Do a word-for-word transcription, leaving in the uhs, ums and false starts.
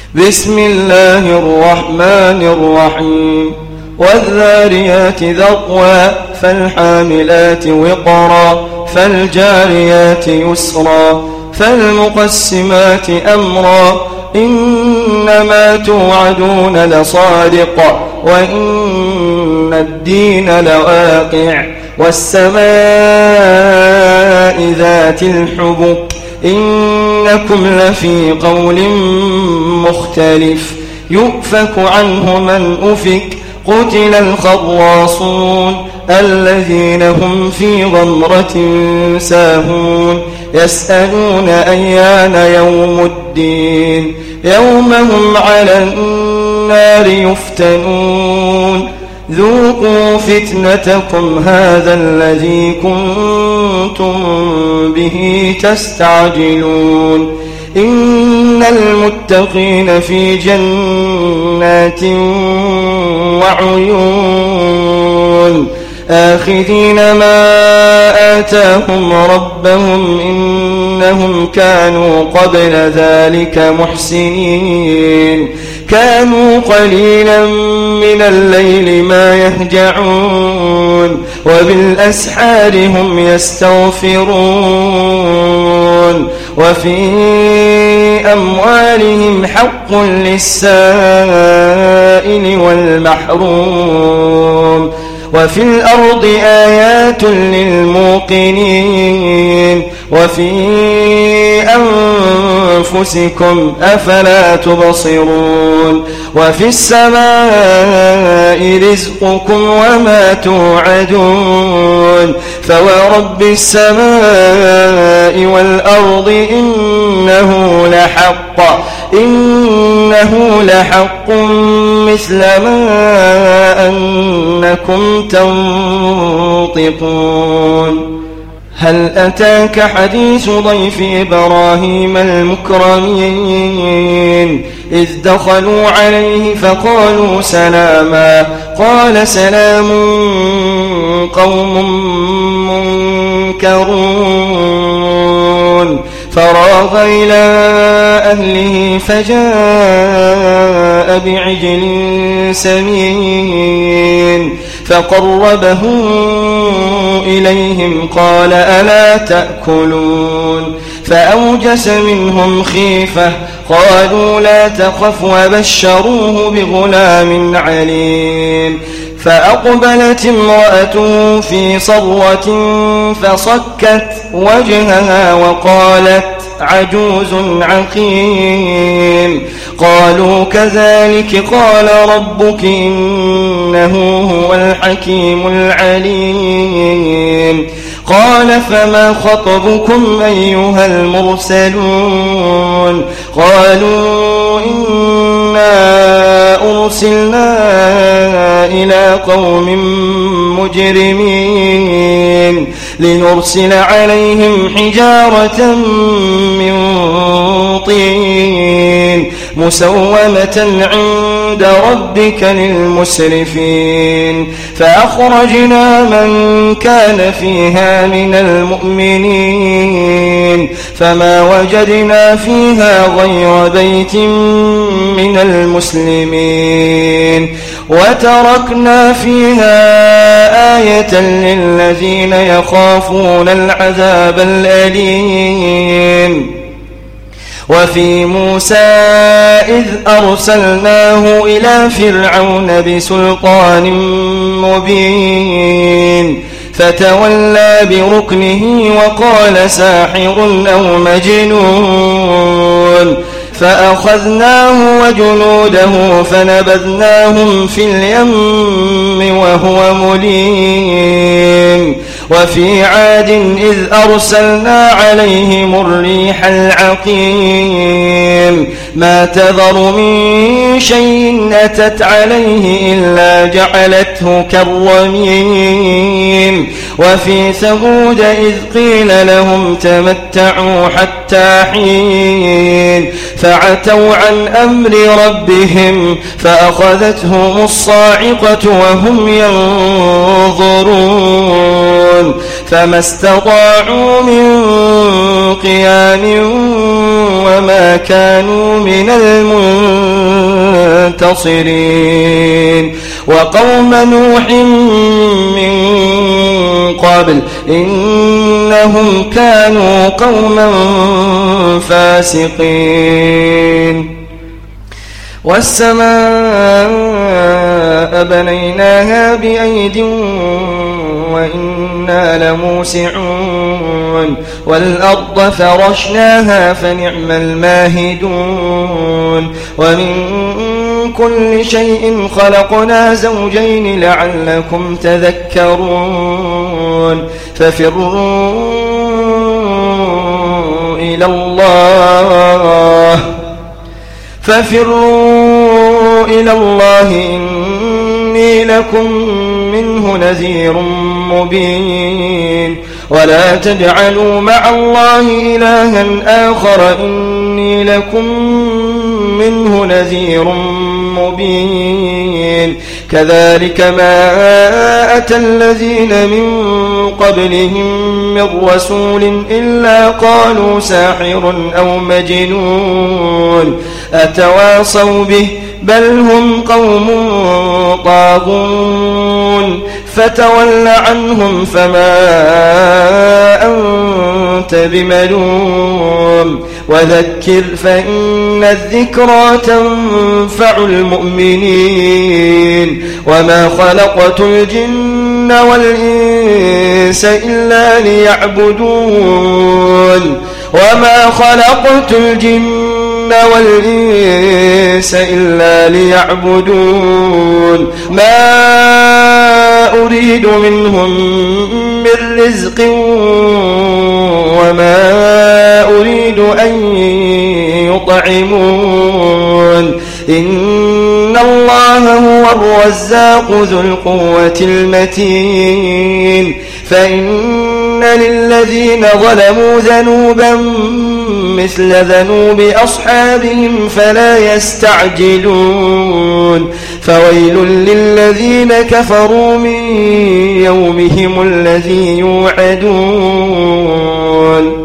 بسم الله الرحمن الرحيم والذاريات ذروا فالحاملات وقرا فالجاريات يسرا فالمقسمات أمرا إنما توعدون لصادق وإن الدين لواقع والسماء ذات الحبك إنكم لفي قول مختلف يؤفك عنه من أفك قتل الخراصون الذين هم في غمرة ساهون يسألون أيان يوم الدين يوم هم على النار يفتنون ذوقوا فتنتكم هذا الذي كنتم به تستعجلون إن المتقين في جنات وعيون آخذين ما آتاهم ربهم إنهم كانوا قبل ذلك محسنين كانوا قليلا من الليل ما يهجعون وبالأسحار هم يستغفرون وفي أموالهم حق للسائل والمحروم وفي الأرض آيات للموقنين وفي أنفسكم أفلا تبصرون وفي السماء رزقكم وما توعدون فورب السماء والأرض إنه لحق إنه لحق مثل ما أنكم تنطقون هل أتاك حديث ضيف إبراهيم المكرمين إذ دخلوا عليه فقالوا سلاما قال سلام قوم منكرون فراغ إلى أهله فجاء بعجل سمين فقربه إليهم قال ألا تأكلون فأوجس منهم خيفة قالوا لا تخف وبشروه بغلام عليم فأقبلت امرأته في صرة فصكت وجهها وقالت عجوز عقيم قالوا كذلك قال ربك إنه هو الحكيم العليم قال فما خطبكم أيها المرسلون قالوا إنا أرسلنا إلى قوم مجرمين لنرسل عليهم حجارة من طين مسومة عند ربك للمسرفين فأخرجنا من كان فيها من المؤمنين فما وجدنا فيها غير بيت من المسلمين وتركنا فيها آية للذين يخافون العذاب الأليم وفي موسى إذ أرسلناه إلى فرعون بسلطان مبين فتولى بركنه وقال ساحر أو مجنون فأخذناه وجنوده فنبذناهم في اليم وهو مليم وفي عاد إذ أرسلنا عليهم الريح العقيم ما تذر من شيء أتت عليه إلا جعلته كالرميم وفي ثمود إذ قيل لهم تمتعوا حتى حين فعتوا عن أمر ربهم فأخذتهم الصاعقة وهم ينظرون فما استطاعوا من قيام وما كانوا من المنظرين منتصرين وقوم نوح من قبل إنهم كانوا قوما فاسقين والسماء بنيناها بأيد وإنا لموسعون والأرض فرشناها فنعم الماهدون ومن كل شيء خلقنا زوجين لعلكم تذكرون ففروا إلى الله ففروا إلى الله إني لكم منه نذير مبين ولا تجعلوا مع الله إلها آخر إني لكم منه نذير مبين كذلك ما أتى الذين من قبلهم من رسول إلا قالوا ساحر أو مجنون أتواصوا به بل هم قوم طاغون فتول عنهم فما أنت بملوم وذكر فإن الذكرى تنفع المؤمنين وما خلقت الجن والإنس إلا ليعبدون وما خلقت الجن والإنس إلا ليعبدون ما أريد منهم من رزق وما أريد أن يطعمون إن الله هو الرزاق ذو القوة المتين فإن للذين ظلموا ذنوبا مثل ذنوب أصحابهم فلا يستعجلون فويل للذين كفروا من يومهم الذي يوعدون